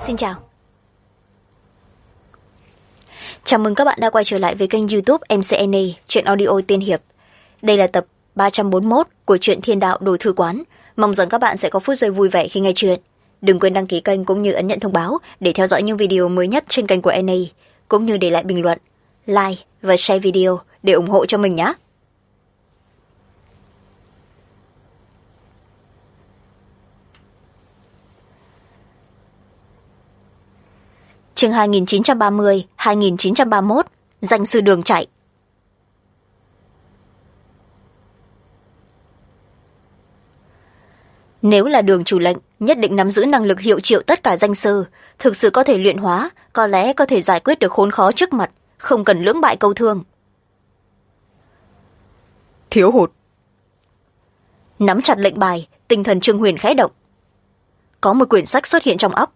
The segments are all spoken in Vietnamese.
Xin chào. Chào mừng các bạn đã quay trở lại với kênh YouTube MCNA, truyện audio tiên hiệp. Đây là tập 341 của truyện Thiên Đạo Đồ Thư Quán. Mong rằng các bạn sẽ có phút giây vui vẻ khi nghe truyện. Đừng quên đăng ký kênh cũng như ấn nhận thông báo để theo dõi những video mới nhất trên kênh của NA, cũng như để lại bình luận, like và share video để ủng hộ cho mình nhé. Chương 2930-2931, danh sư đường chạy. Nếu là Đường chủ lệnh, nhất định nắm giữ năng lực hiệu triệu tất cả danh sư, thực sự có thể luyện hóa, có lẽ có thể giải quyết được khốn khó trước mặt, không cần lưỡng bại câu thương. Thiếu hụt. Nắm chặt lệnh bài, tinh thần Trương Huyền khẽ động. Có một quyển sách xuất hiện trong óc.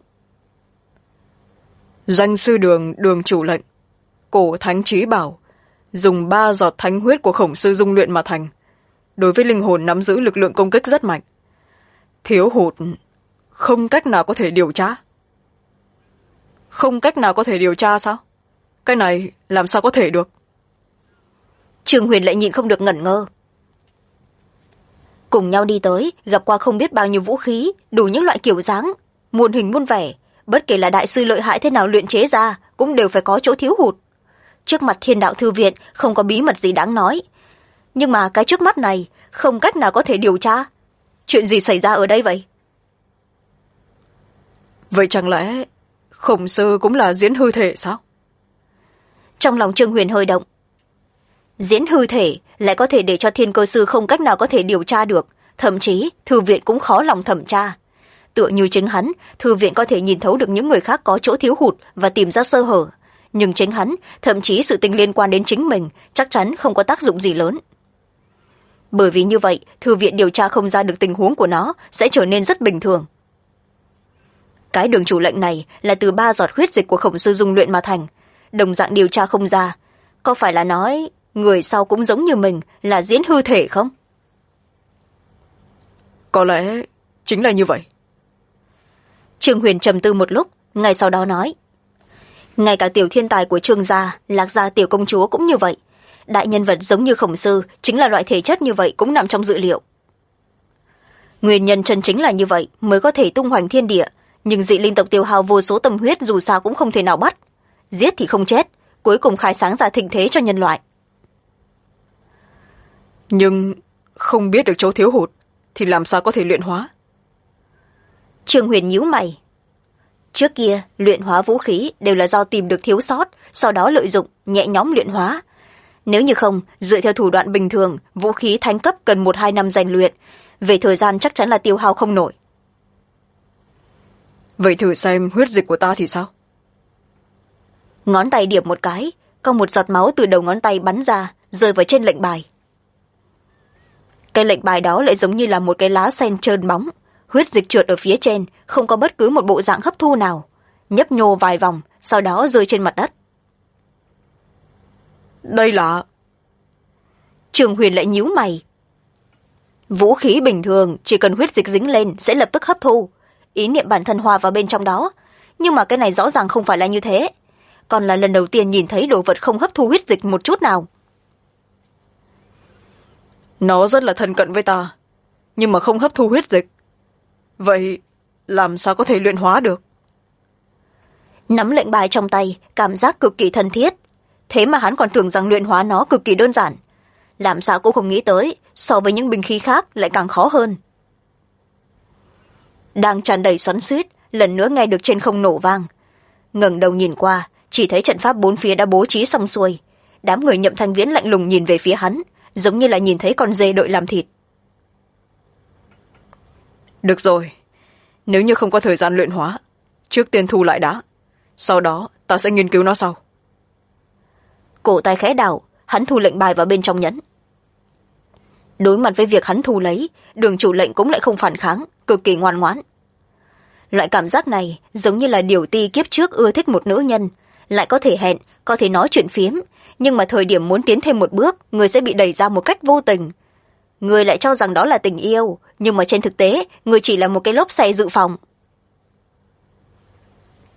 Danh sư đường, Đường chủ lệnh, cổ thánh trí bảo, dùng 3 giọt thánh huyết của khổng sư dung luyện mà thành. Đối với linh hồn nắm giữ lực lượng công kích rất mạnh. Thiếu hụt, không cách nào có thể điều tra. Không cách nào có thể điều tra sao? Cái này làm sao có thể được? Trương Huyền lại nhịn không được ngẩn ngơ. Cùng nhau đi tới, gặp qua không biết bao nhiêu vũ khí, đủ những loại kiểu dáng, muôn hình muôn vẻ. Bất kể là đại sư lợi hại thế nào luyện chế ra, cũng đều phải có chỗ thiếu hụt. Trước mặt Thiên Đạo Thư Viện không có bí mật gì đáng nói. Nhưng mà cái trước mắt này không cách nào có thể điều tra. Chuyện gì xảy ra ở đây vậy? Vậy chẳng lẽ khổng sư cũng là diễn hư thể sao? Trong lòng Trương Huyền hơi động. Diễn hư thể lại có thể để cho Thiên Cơ Sư không cách nào có thể điều tra được. Thậm chí Thư Viện cũng khó lòng thẩm tra. Tựa như chính hắn, Thư Viện có thể nhìn thấu được những người khác có chỗ thiếu hụt và tìm ra sơ hở. Nhưng chính hắn, thậm chí sự tình liên quan đến chính mình, chắc chắn không có tác dụng gì lớn. Bởi vì như vậy, Thư Viện điều tra không ra được tình huống của nó sẽ trở nên rất bình thường. Cái Đường chủ lệnh này là từ 3 giọt huyết dịch của khổng sư dung luyện mà thành. Đồng dạng điều tra không ra. Có phải là nói người sau cũng giống như mình là diễn hư thể không? Có lẽ chính là như vậy. Trương Huyền trầm tư một lúc, ngay sau đó nói. Ngay cả tiểu thiên tài của Trương gia, Lạc gia tiểu công chúa cũng như vậy. Đại nhân vật giống như khổng sư, chính là loại thể chất như vậy cũng nằm trong dự liệu. Nguyên nhân chân chính là như vậy mới có thể tung hoành thiên địa, nhưng dị linh tộc tiêu hao vô số tâm huyết dù sao cũng không thể nào bắt. Giết thì không chết, cuối cùng khai sáng ra thịnh thế cho nhân loại. Nhưng không biết được chỗ thiếu hụt thì làm sao có thể luyện hóa? Trương Huyền nhíu mày. Trước kia, luyện hóa vũ khí đều là do tìm được thiếu sót, sau đó lợi dụng, nhẹ nhõm luyện hóa. Nếu như không, dựa theo thủ đoạn bình thường, vũ khí thánh cấp cần 1-2 năm rèn luyện. Về thời gian chắc chắn là tiêu hao không nổi. Vậy thử xem huyết dịch của ta thì sao? Ngón tay điểm một cái, có một giọt máu từ đầu ngón tay bắn ra, rơi vào trên lệnh bài. Cái lệnh bài đó lại giống như là một cái lá sen trơn bóng. Huyết dịch trượt ở phía trên, không có bất cứ một bộ dạng hấp thu nào. Nhấp nhô vài vòng, sau đó rơi trên mặt đất. Đây là... Trương Huyền lại nhíu mày. Vũ khí bình thường, chỉ cần huyết dịch dính lên sẽ lập tức hấp thu. Ý niệm bản thân hòa vào bên trong đó. Nhưng mà cái này rõ ràng không phải là như thế. Còn là lần đầu tiên nhìn thấy đồ vật không hấp thu huyết dịch một chút nào. Nó rất là thân cận với ta, nhưng mà không hấp thu huyết dịch. Vậy làm sao có thể luyện hóa được? Nắm lệnh bài trong tay, cảm giác cực kỳ thân thiết. Thế mà hắn còn tưởng rằng luyện hóa nó cực kỳ đơn giản. Làm sao cũng không nghĩ tới, so với những binh khí khác lại càng khó hơn. Đang tràn đầy xoắn xuýt, lần nữa nghe được trên không nổ vang. Ngẩng đầu nhìn qua, chỉ thấy trận pháp bốn phía đã bố trí xong xuôi. Đám người Nhậm Thanh Viễn lạnh lùng nhìn về phía hắn, giống như là nhìn thấy con dê đợi làm thịt. Được rồi, nếu như không có thời gian luyện hóa, trước tiên thu lại đã. Sau đó ta sẽ nghiên cứu nó sau. Cổ tay khẽ đảo, hắn thu lệnh bài vào bên trong nhẫn. Đối mặt với việc hắn thu lấy, Đường chủ lệnh cũng lại không phản kháng, cực kỳ ngoan ngoãn. Loại cảm giác này giống như là điểu ti kiếp trước ưa thích một nữ nhân, lại có thể hẹn, có thể nói chuyện phiếm, nhưng mà thời điểm muốn tiến thêm một bước, người sẽ bị đẩy ra một cách vô tình. Người lại cho rằng đó là tình yêu, nhưng mà trên thực tế, người chỉ là một cái lốp xe dự phòng.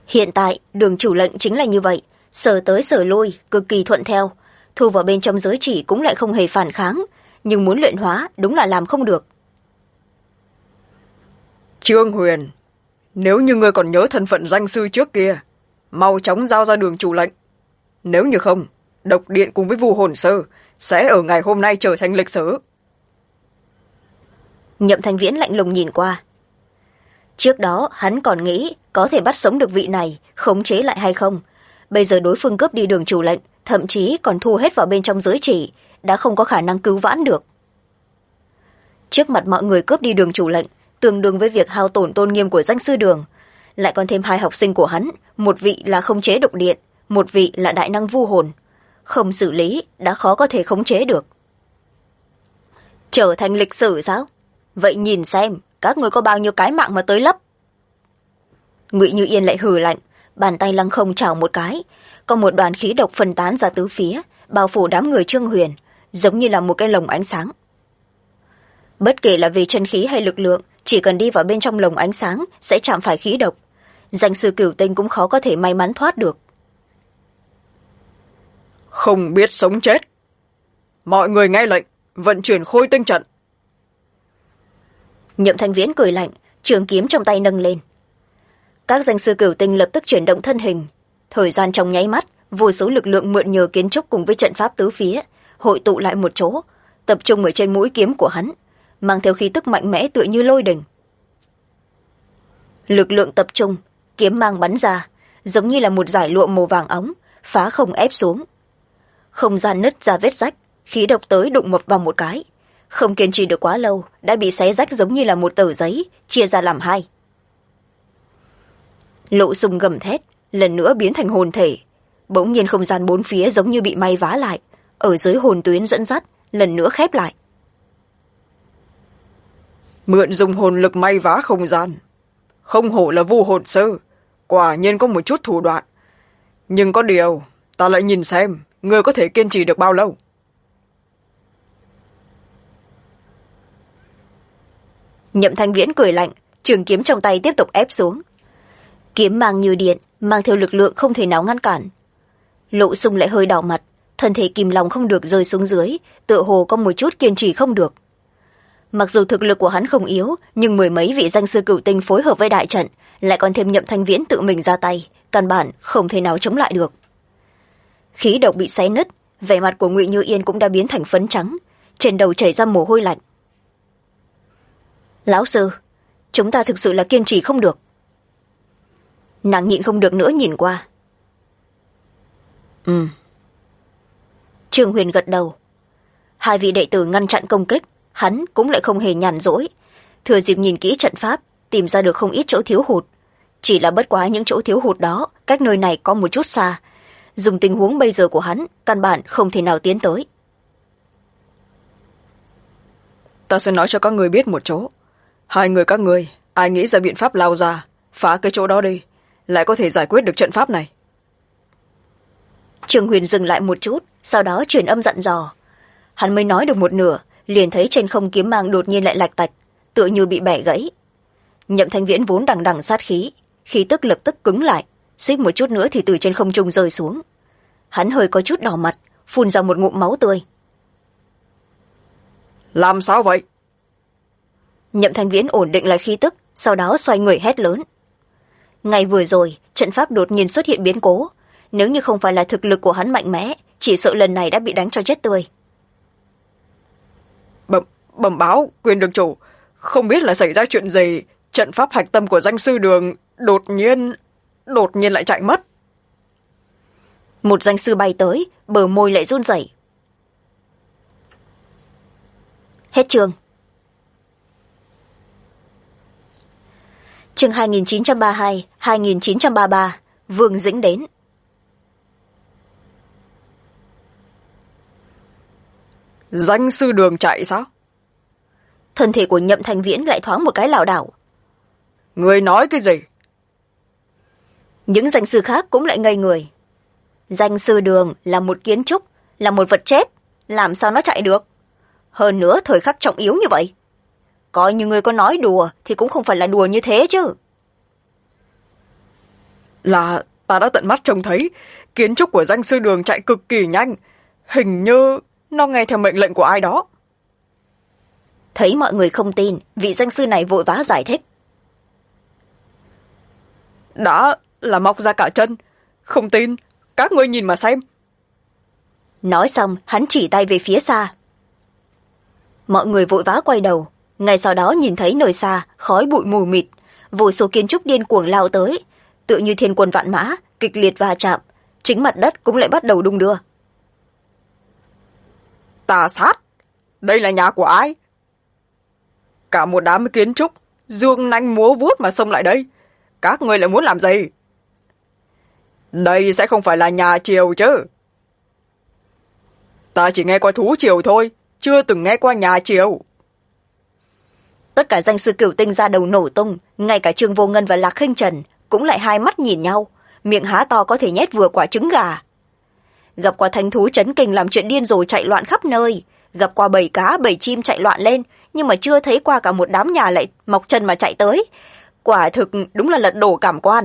Hiện tại Đường chủ lệnh chính là như vậy, sờ tới sờ lui cực kỳ thuận theo, thu vào bên trong giới chỉ cũng lại không hề phản kháng, nhưng muốn luyện hóa đúng là làm không được. Trương Huyền, nếu như ngươi còn nhớ thân phận danh sư trước kia, mau chóng giao ra Đường chủ lệnh. Nếu như không, độc điện cùng với Vu hồn sư sẽ ở ngày hôm nay trở thành lịch sử. Nhậm Thanh Viễn lạnh lùng nhìn qua. Trước đó hắn còn nghĩ có thể bắt sống được vị này, khống chế lại hay không. Bây giờ đối phương cướp đi Đường chủ lệnh, thậm chí còn thu hết vào bên trong giới chỉ, đã không có khả năng cứu vãn được. Trước mặt mọi người cướp đi Đường chủ lệnh, tương đương với việc hao tổn tôn nghiêm của danh sư Đường. Lại còn thêm hai học sinh của hắn, một vị là khống chế độc điện, một vị là đại năng vu hồn. Không xử lý đã khó có thể khống chế được. Trở thành lịch sử sao? Vậy nhìn xem các người có bao nhiêu cái mạng mà tới lấp. Ngụy Như Yên lại hừ lạnh, bàn tay lăng không chảo một cái, có một đoàn khí độc phân tán ra tứ phía, bao phủ đám người Trương Huyền, giống như là một cái lồng ánh sáng. Bất kể là về chân khí hay lực lượng, chỉ cần đi vào bên trong lồng ánh sáng sẽ chạm phải khí độc. Danh sư Cửu Tinh cũng khó có thể may mắn thoát được. Không biết sống chết. Mọi người nghe lệnh, vận chuyển khôi tinh trận. Nhậm Thanh Viễn cười lạnh, trường kiếm trong tay nâng lên. Các danh sư Cửu Tinh lập tức chuyển động thân hình. Thời gian trong nháy mắt, vô số lực lượng mượn nhờ kiến trúc cùng với trận pháp tứ phía, hội tụ lại một chỗ, tập trung ở trên mũi kiếm của hắn, mang theo khí tức mạnh mẽ tựa như lôi đình. Lực lượng tập trung, kiếm mang bắn ra, giống như là một dải lụa màu vàng óng, phá không ép xuống. Không gian nứt ra vết rách, khí độc tới đụng mập vào một cái. Không kiên trì được quá lâu, đã bị xé rách giống như là một tờ giấy, chia ra làm hai. Lộ Sùng gầm thét, lần nữa biến thành hồn thể. Bỗng nhiên không gian bốn phía giống như bị may vá lại, ở dưới hồn tuyến dẫn dắt, lần nữa khép lại. Mượn dùng hồn lực may vá không gian. Không hổ là Vu hồn sư, quả nhiên có một chút thủ đoạn. Nhưng có điều, ta lại nhìn xem, ngươi có thể kiên trì được bao lâu. Nhậm Thanh Viễn cười lạnh, trường kiếm trong tay tiếp tục ép xuống. Kiếm mang như điện, mang theo lực lượng không thể nào ngăn cản. Lộ Sung lại hơi đỏ mặt, thân thể kìm lòng không được rơi xuống dưới, tựa hồ có một chút kiên trì không được. Mặc dù thực lực của hắn không yếu, nhưng mười mấy vị danh sư Cửu Tinh phối hợp với đại trận, lại còn thêm Nhậm Thanh Viễn tự mình ra tay, căn bản không thể nào chống lại được. Khí độc bị xé nứt, vẻ mặt của Ngụy Như Yên cũng đã biến thành phấn trắng, trên đầu chảy ra mồ hôi lạnh. Lão sư, chúng ta thực sự là kiên trì không được. Nàng nhịn không được nữa nhìn qua. Trương Huyền gật đầu. Hai vị đệ tử ngăn chặn công kích, hắn cũng lại không hề nhàn rỗi, thừa dịp nhìn kỹ trận pháp, tìm ra được không ít chỗ thiếu hụt. Chỉ là bất quá những chỗ thiếu hụt đó cách nơi này có một chút xa, dùng tình huống bây giờ của hắn căn bản không thể nào tiến tới. Ta sẽ nói cho các người biết một chỗ. Hai người các người, ai nghĩ ra biện pháp lao ra, phá cái chỗ đó đi, lại có thể giải quyết được trận pháp này. Trương Huyền dừng lại một chút, sau đó truyền âm dặn dò. Hắn mới nói được một nửa, liền thấy trên không kiếm mang đột nhiên lại lạch tạch, tựa như bị bẻ gãy. Nhậm Thanh Viễn vốn đằng đằng sát khí, khí tức lập tức cứng lại, suýt một chút nữa thì từ trên không trung rơi xuống. Hắn hơi có chút đỏ mặt, phun ra một ngụm máu tươi. Làm sao vậy? Nhậm Thanh Viễn ổn định lại khí tức, sau đó xoay người hét lớn. Ngay vừa rồi, trận pháp đột nhiên xuất hiện biến cố. Nếu như không phải là thực lực của hắn mạnh mẽ, chỉ sợ lần này đã bị đánh cho chết tươi. Bẩm báo, quyền đường chủ, không biết là xảy ra chuyện gì, trận pháp hạch tâm của danh sư Đường đột nhiên lại chạy mất. Một danh sư bay tới, bờ môi lại run rẩy. Hết chương. Chương 2932, 2933, Vương Dĩnh đến. Danh sư Đường chạy sao? Thân thể của Nhậm Thanh Viễn lại thoáng một cái lảo đảo. Người nói cái gì? Những danh sư khác cũng lại ngây người. Danh sư Đường là một kiến trúc, là một vật chết, làm sao nó chạy được? Hơn nữa thời khắc trọng yếu như vậy. Coi như người có nói đùa thì cũng không phải là đùa như thế chứ. Là ta đã tận mắt trông thấy kiến trúc của danh sư đường chạy cực kỳ nhanh. Hình như nó nghe theo mệnh lệnh của ai đó. Thấy mọi người không tin, vị danh sư này vội vã giải thích. Đã là mọc ra cả chân. Không tin, các ngươi nhìn mà xem. Nói xong, hắn chỉ tay về phía xa. Mọi người vội vã quay đầu. Ngay sau đó nhìn thấy nơi xa, khói bụi mù mịt. Vô số kiến trúc điên cuồng lao tới. Tựa như thiên quân vạn mã, kịch liệt va chạm. Chính mặt đất cũng lại bắt đầu đung đưa. Tà sát! Đây là nhà của ai? Cả một đám kiến trúc, dương nanh múa vuốt mà xông lại đây. Các ngươi lại muốn làm gì? Đây sẽ không phải là nhà Triều chứ? Ta chỉ nghe qua thú Triều thôi, chưa từng nghe qua nhà Triều. Tất cả danh sư cửu tinh ra đầu nổ tung, ngay cả Trương Vô Ngân và Lạc Khinh Trần cũng lại hai mắt nhìn nhau, miệng há to có thể nhét vừa quả trứng gà. Gặp qua thánh thú chấn kinh làm chuyện điên rồ chạy loạn khắp nơi, gặp qua bầy cá bầy chim chạy loạn lên, nhưng mà chưa thấy qua cả một đám nhà lại mọc chân mà chạy tới. Quả thực đúng là lật đổ cảm quan.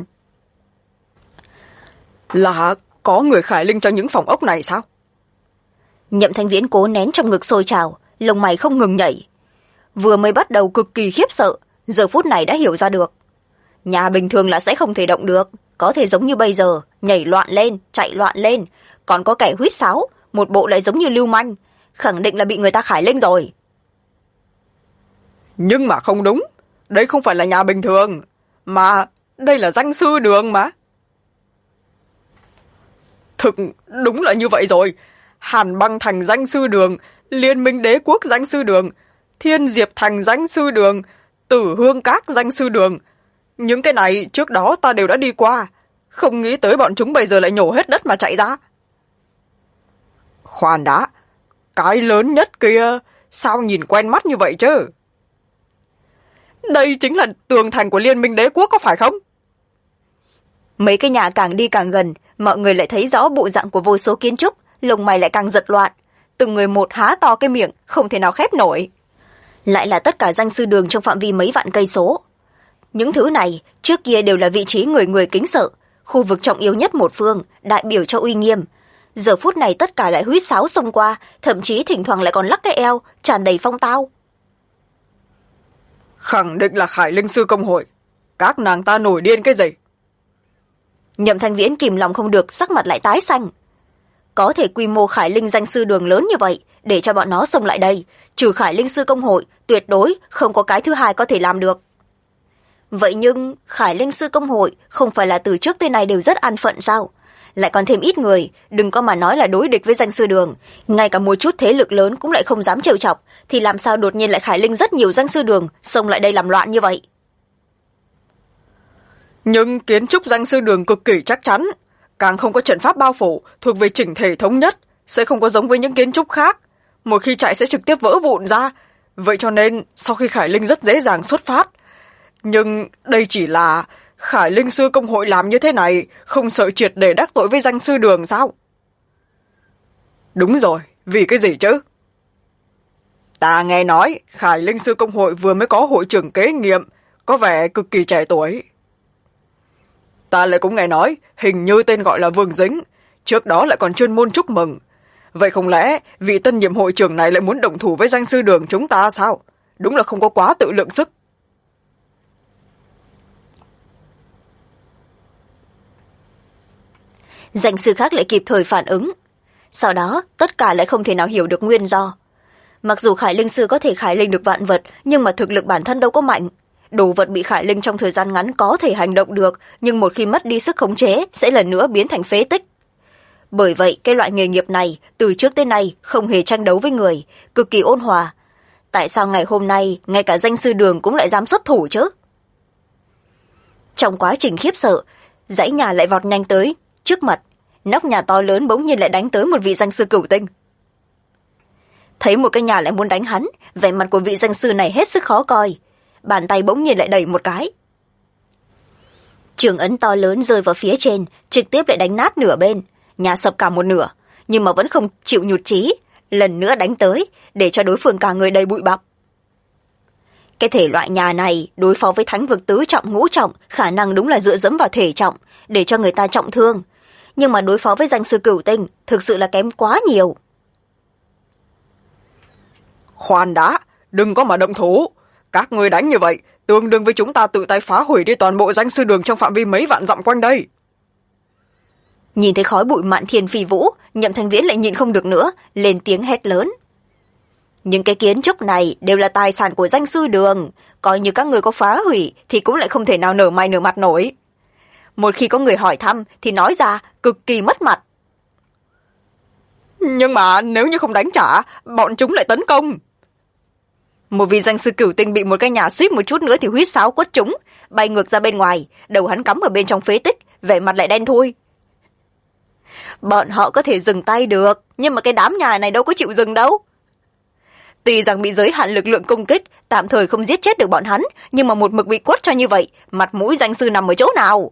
Là có người khải linh trong những phòng ốc này sao? Nhậm Thanh Viễn cố nén trong ngực sôi trào, lông mày không ngừng nhảy. Vừa mới bắt đầu cực kỳ khiếp sợ, giờ phút này đã hiểu ra được. Nhà bình thường là sẽ không thể động được, có thể giống như bây giờ, nhảy loạn lên, chạy loạn lên, còn có kẻ huýt sáo, một bộ lại giống như lưu manh, khẳng định là bị người ta khải linh rồi. Nhưng mà không đúng, đây không phải là nhà bình thường, mà đây là danh sư đường mà. Thực đúng là như vậy rồi. Hàn Băng Thành danh sư đường, Liên Minh Đế Quốc danh sư đường, Thiên Diệp Thành danh sư đường, Tử Hương Các danh sư đường. Những cái này trước đó ta đều đã đi qua, không nghĩ tới bọn chúng bây giờ lại nhổ hết đất mà chạy ra. Khoan đã, cái lớn nhất kia sao nhìn quen mắt như vậy chứ? Đây chính là tường thành của Liên Minh Đế Quốc có phải không? Mấy cái nhà càng đi càng gần, mọi người lại thấy rõ bộ dạng của vô số kiến trúc, lông mày lại càng giật loạn. Từng người một há to cái miệng, không thể nào khép nổi. Lại là tất cả danh sư đường trong phạm vi mấy vạn cây số. Những thứ này trước kia đều là vị trí người người kính sợ, khu vực trọng yếu nhất một phương, đại biểu cho uy nghiêm. Giờ phút này tất cả lại huýt sáo xông qua, thậm chí thỉnh thoảng lại còn lắc cái eo, tràn đầy phong tao. Khẳng định là Khải Linh Sư Công Hội. Các nàng ta nổi điên cái gì? Nhậm Thanh Viễn kìm lòng không được, sắc mặt lại tái xanh. Có thể quy mô Khải Linh danh sư đường lớn như vậy, để cho bọn nó xông lại đây, trừ Khải Linh Sư Công Hội, tuyệt đối không có cái thứ hai có thể làm được. Vậy nhưng Khải Linh Sư Công Hội không phải là từ trước tới nay đều rất an phận sao? Lại còn thêm ít người, đừng có mà nói là đối địch với danh sư đường, ngay cả một chút thế lực lớn cũng lại không dám trêu chọc, thì làm sao đột nhiên lại Khải Linh rất nhiều danh sư đường xông lại đây làm loạn như vậy? Nhưng kiến trúc danh sư đường cực kỳ chắc chắn, càng không có trận pháp bao phủ, thuộc về chỉnh thể thống nhất, sẽ không có giống với những kiến trúc khác. Một khi chạy sẽ trực tiếp vỡ vụn ra, vậy cho nên sau khi Khải Linh rất dễ dàng xuất phát. Nhưng đây chỉ là Khải Linh Sư Công Hội làm như thế này, không sợ triệt để đắc tội với danh sư đường sao? Đúng rồi, vì cái gì chứ? Ta nghe nói Khải Linh Sư Công Hội vừa mới có hội trưởng kế nhiệm, có vẻ cực kỳ trẻ tuổi. Ta lại cũng nghe nói, hình như tên gọi là Vương Dính, trước đó lại còn chuyên môn chúc mừng. Vậy không lẽ vị tân nhiệm hội trưởng này lại muốn động thủ với danh sư đường chúng ta sao? Đúng là không có quá tự lượng sức. Danh sư khác lại kịp thời phản ứng. Sau đó, tất cả lại không thể nào hiểu được nguyên do. Mặc dù Khải Linh Sư có thể khải linh được vạn vật, nhưng mà thực lực bản thân đâu có mạnh. Đồ vật bị khải linh trong thời gian ngắn có thể hành động được, nhưng một khi mất đi sức khống chế, sẽ lần nữa biến thành phế tích. Bởi vậy, cái loại nghề nghiệp này, từ trước tới nay, không hề tranh đấu với người, cực kỳ ôn hòa. Tại sao ngày hôm nay, ngay cả danh sư đường cũng lại dám xuất thủ chứ? Trong quá trình khiếp sợ, dãy nhà lại vọt nhanh tới, trước mặt, nóc nhà to lớn bỗng nhiên lại đánh tới một vị danh sư cửu tinh. Thấy một cái nhà lại muốn đánh hắn, vẻ mặt của vị danh sư này hết sức khó coi. Bàn tay bỗng nhiên lại đẩy một cái. Trường ấn to lớn rơi vào phía trên, trực tiếp lại đánh nát nửa bên, nhà sập cả một nửa, nhưng mà vẫn không chịu nhụt chí, lần nữa đánh tới, để cho đối phương cả người đầy bụi bặm. Cái thể loại nhà này đối phó với thánh vực tứ trọng ngũ trọng khả năng đúng là dựa dẫm vào thể trọng để cho người ta trọng thương, nhưng mà đối phó với danh sư cửu tinh thực sự là kém quá nhiều. Khoan đã, đừng có mà động thủ. Các người đánh như vậy tương đương với chúng ta tự tay phá hủy đi toàn bộ danh sư đường trong phạm vi mấy vạn dặm quanh đây. Nhìn thấy khói bụi mạn thiên phi vũ, Nhậm Thanh Viễn lại nhịn không được nữa, lên tiếng hét lớn. Những cái kiến trúc này đều là tài sản của danh sư đường, coi như các người có phá hủy thì cũng lại không thể nào nở mày nở mặt nổi. Một khi có người hỏi thăm thì nói ra cực kỳ mất mặt. Nhưng mà nếu như không đánh trả, bọn chúng lại tấn công. Một vị danh sư cửu tinh bị một cái nhà suýt một chút nữa thì huýt sáo quất trúng, bay ngược ra bên ngoài, đầu hắn cắm ở bên trong phế tích, vẻ mặt lại đen thui. Bọn họ có thể dừng tay được, nhưng mà cái đám nhà này đâu có chịu dừng đâu. Tuy rằng bị giới hạn lực lượng công kích, tạm thời không giết chết được bọn hắn, nhưng mà một mực bị quất cho như vậy, mặt mũi danh sư nằm ở chỗ nào?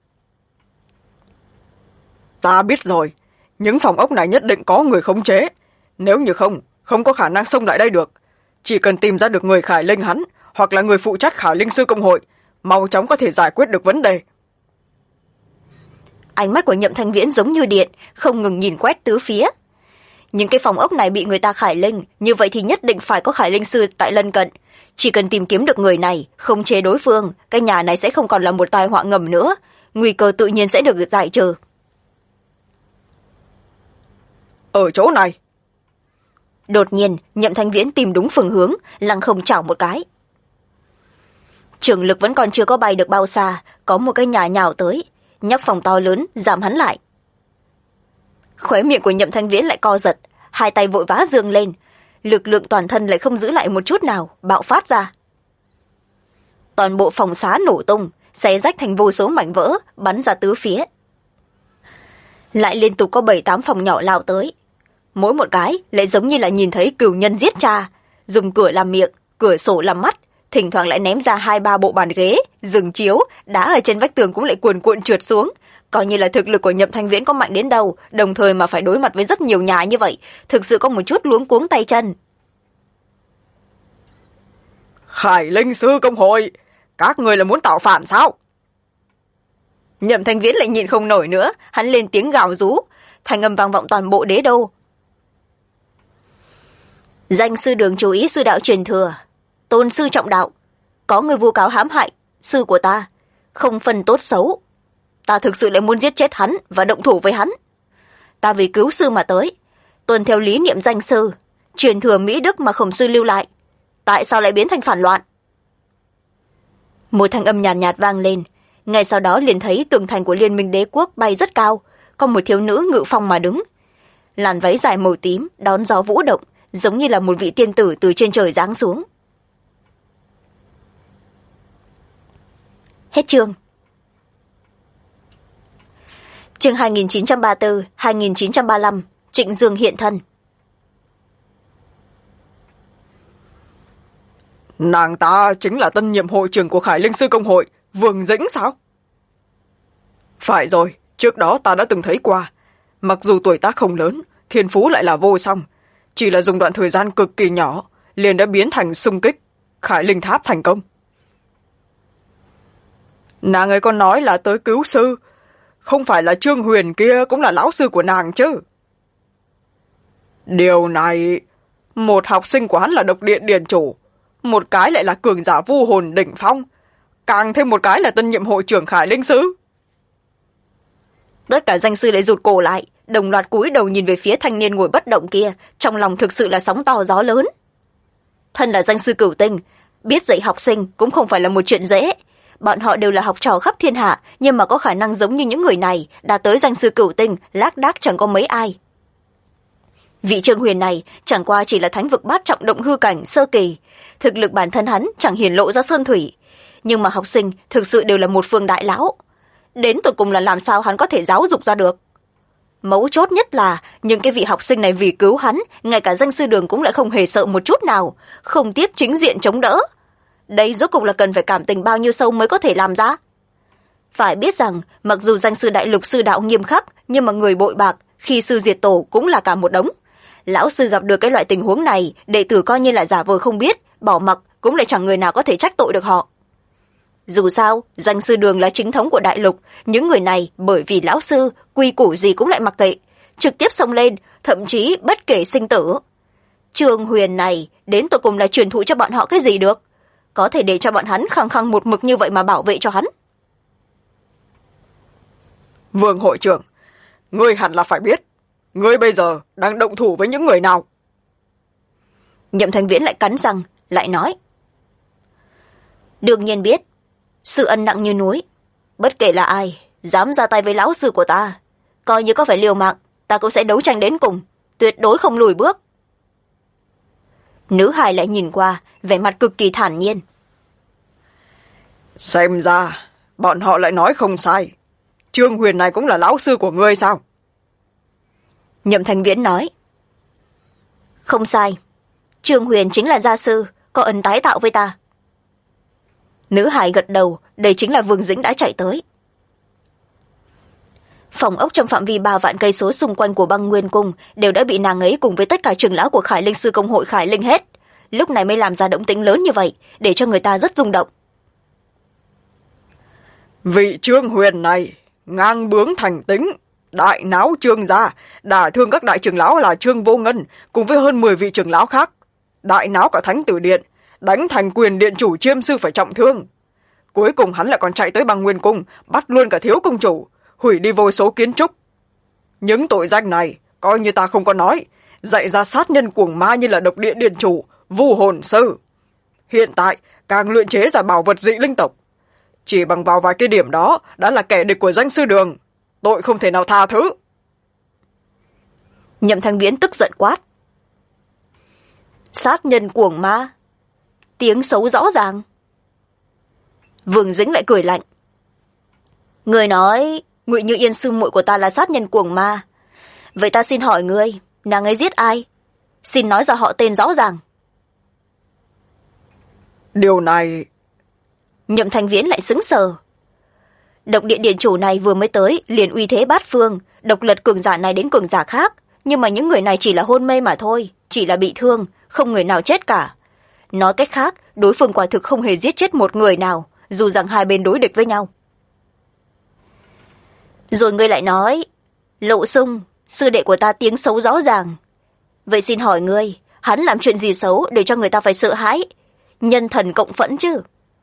Ta biết rồi, những phòng ốc này nhất định có người khống chế. Nếu như không có khả năng xông lại đây được. Chỉ cần tìm ra được người khải linh hắn, hoặc là người phụ trách khải linh sư công hội, mau chóng có thể giải quyết được vấn đề. Ánh mắt của Nhậm Thanh Viễn giống như điện, không ngừng nhìn quét tứ phía. Những cái phòng ốc này bị người ta khải linh, như vậy thì nhất định phải có khải linh sư tại lân cận. Chỉ cần tìm kiếm được người này, khống chế đối phương, cái nhà này sẽ không còn là một tai họa ngầm nữa. Nguy cơ tự nhiên sẽ được giải trừ. Ở chỗ này. Đột nhiên, Nhậm Thanh Viễn tìm đúng phương hướng, lăng không chảo một cái. Trường lực vẫn còn chưa có bay được bao xa, có một cái nhà nhào tới, nhóc phòng to lớn giảm hắn lại. Khóe miệng của Nhậm Thanh Viễn lại co giật, hai tay vội vã giương lên, lực lượng toàn thân lại không giữ lại một chút nào, bạo phát ra. Toàn bộ phòng xá nổ tung, xé rách thành vô số mảnh vỡ, bắn ra tứ phía. Lại liên tục có 7-8 phòng nhỏ lao tới. Mỗi một cái lại giống như là nhìn thấy cừu nhân giết cha, dùng cửa làm miệng, cửa sổ làm mắt, thỉnh thoảng lại ném ra 2-3 bộ bàn ghế, giường chiếu, đá ở trên vách tường cũng lại cuồn cuộn trượt xuống. Coi như là thực lực của Nhậm Thanh Viễn có mạnh đến đâu, đồng thời mà phải đối mặt với rất nhiều nhà như vậy, thực sự có một chút luống cuống tay chân. Khải linh sư công hội, các người là muốn tạo phản sao? Nhậm Thanh Viễn lại nhịn không nổi nữa, hắn lên tiếng gào rú, thanh âm vang vọng toàn bộ đế đô. Danh sư đường chú ý sư đạo truyền thừa, tôn sư trọng đạo, có người vu cáo hãm hại sư của ta, không phân tốt xấu. Ta thực sự lại muốn giết chết hắn và động thủ với hắn. Ta vì cứu sư mà tới, tuân theo lý niệm danh sư, truyền thừa mỹ đức mà khổng sư lưu lại, tại sao lại biến thành phản loạn? Một thanh âm nhàn nhạt vang lên, ngay sau đó liền thấy tường thành của Liên minh đế quốc bay rất cao, có một thiếu nữ ngự phong mà đứng. Làn váy dài màu tím đón gió vũ động, giống như là một vị tiên tử từ trên trời giáng xuống. Hết chương. Chương 2934-2935, Trịnh Dương hiện thân. Nàng ta chính là tân nhiệm hội trưởng của Khải linh sư công hội, Vương Dĩnh sao? Phải rồi, trước đó ta đã từng thấy qua. Mặc dù tuổi tác không lớn, thiên phú lại là vô song, chỉ là dùng đoạn thời gian cực kỳ nhỏ, liền đã biến thành xung kích Khải linh tháp thành công. Nàng ấy còn nói là tới cứu sư, không phải là Trương Huyền kia cũng là lão sư của nàng chứ? Điều này, một học sinh của hắn là độc điện điền chủ, một cái lại là cường giả vu hồn đỉnh phong, càng thêm một cái là tân nhiệm hội trưởng Khải linh sư. Tất cả danh sư lại rụt cổ lại, đồng loạt cúi đầu nhìn về phía thanh niên ngồi bất động kia, trong lòng thực sự là sóng to gió lớn. Thân là danh sư cửu tinh, biết dạy học sinh cũng không phải là một chuyện dễ. Bọn họ đều là học trò khắp thiên hạ, nhưng mà có khả năng giống như những người này, đã tới danh sư cửu tinh, lác đác chẳng có mấy ai. Vị Trương Huyền này chẳng qua chỉ là thánh vực bát trọng động hư cảnh sơ kỳ, thực lực bản thân hắn chẳng hiển lộ ra sơn thủy, nhưng mà học sinh thực sự đều là một phương đại lão. Đến tột cùng là làm sao hắn có thể giáo dục ra được? Mấu chốt nhất là những cái vị học sinh này vì cứu hắn, ngay cả danh sư đường cũng lại không hề sợ một chút nào, không tiếc chính diện chống đỡ. Đây rốt cuộc là cần phải cảm tình bao nhiêu sâu mới có thể làm ra? Phải biết rằng, mặc dù danh sư đại lục sư đạo nghiêm khắc, nhưng mà người bội bạc, khi sư diệt tổ cũng là cả một đống. Lão sư gặp được cái loại tình huống này, đệ tử coi như là giả vờ không biết, bỏ mặc cũng lại chẳng người nào có thể trách tội được họ. Dù sao danh sư Đường là chính thống của đại lục, những người này bởi vì lão sư quy củ gì cũng lại mặc kệ, trực tiếp xông lên, thậm chí bất kể sinh tử. Trương Huyền này đến tột cùng là truyền thụ cho bọn họ cái gì được, có thể để cho bọn hắn khăng khăng một mực như vậy mà bảo vệ cho hắn. Vương hội trưởng, ngươi hẳn là phải biết, ngươi bây giờ đang động thủ với những người nào. Nhậm Thanh Viễn lại cắn răng, lại nói. Đương nhiên biết, sự ân nặng như núi, bất kể là ai dám ra tay với lão sư của ta, coi như có phải liều mạng, ta cũng sẽ đấu tranh đến cùng, tuyệt đối không lùi bước. Nữ hài lại nhìn qua, vẻ mặt cực kỳ thản nhiên. Xem ra bọn họ lại nói không sai, Trương Huyền này cũng là lão sư của ngươi sao? Nhậm Thanh Viễn nói. Không sai, Trương Huyền chính là gia sư, có ân tái tạo với ta. Nữ hài gật đầu, đây chính là Vương Dĩnh đã chạy tới. Phòng ốc trong phạm vi 3 vạn cây số xung quanh của Băng Nguyên Cung đều đã bị nàng ấy cùng với tất cả trưởng lão của Khải Linh sư công hội Khải Linh hết, lúc này mới làm ra động tĩnh lớn như vậy, để cho người ta rất rung động. Vị Trương Huyền này ngang bướng thành tính, đại náo Trương gia, đả thương các đại trưởng lão là Trương Vô Ngân cùng với hơn 10 vị trưởng lão khác, đại náo cả Thánh Tử Điện, đánh thành quyền điện chủ Chiêm sư phải trọng thương. Cuối cùng hắn lại còn chạy tới Băng Nguyên Cung, bắt luôn cả thiếu công chủ, hủy đi vô số kiến trúc. Những tội danh này coi như ta không có nói, dạy ra sát nhân cuồng ma như là Độc Địa Điện chủ, Vu Hồn sư. Hiện tại càng luyện chế ra bảo vật dị linh tộc, chỉ bằng vào vài cái điểm đó đã là kẻ địch của danh sư Đường, tội không thể nào tha thứ. Nhậm Thanh Viễn tức giận quát. Sát nhân cuồng ma, tiếng xấu rõ ràng. Vương Dĩnh lại cười lạnh. Người nói Ngụy Như Yên sư muội của ta là sát nhân cuồng ma, vậy ta xin hỏi ngươi, nàng ấy giết ai? Xin nói ra họ tên rõ ràng. Điều này... Nhậm Thanh Viễn lại sững sờ. Độc Địa Điện chủ này vừa mới tới liền uy thế bát phương, độc lật cường giả này đến cường giả khác, nhưng mà những người này chỉ là hôn mê mà thôi, chỉ là bị thương, không người nào chết cả. Nói cách khác, đối phương quả thực không hề giết chết một người nào, dù rằng hai bên đối địch với nhau. Rồi ngươi lại nói, Lộ Sung, sư đệ của ta tiếng xấu rõ ràng. Vậy xin hỏi ngươi, hắn làm chuyện gì xấu để cho người ta phải sợ hãi? Nhân thần cộng phẫn chứ?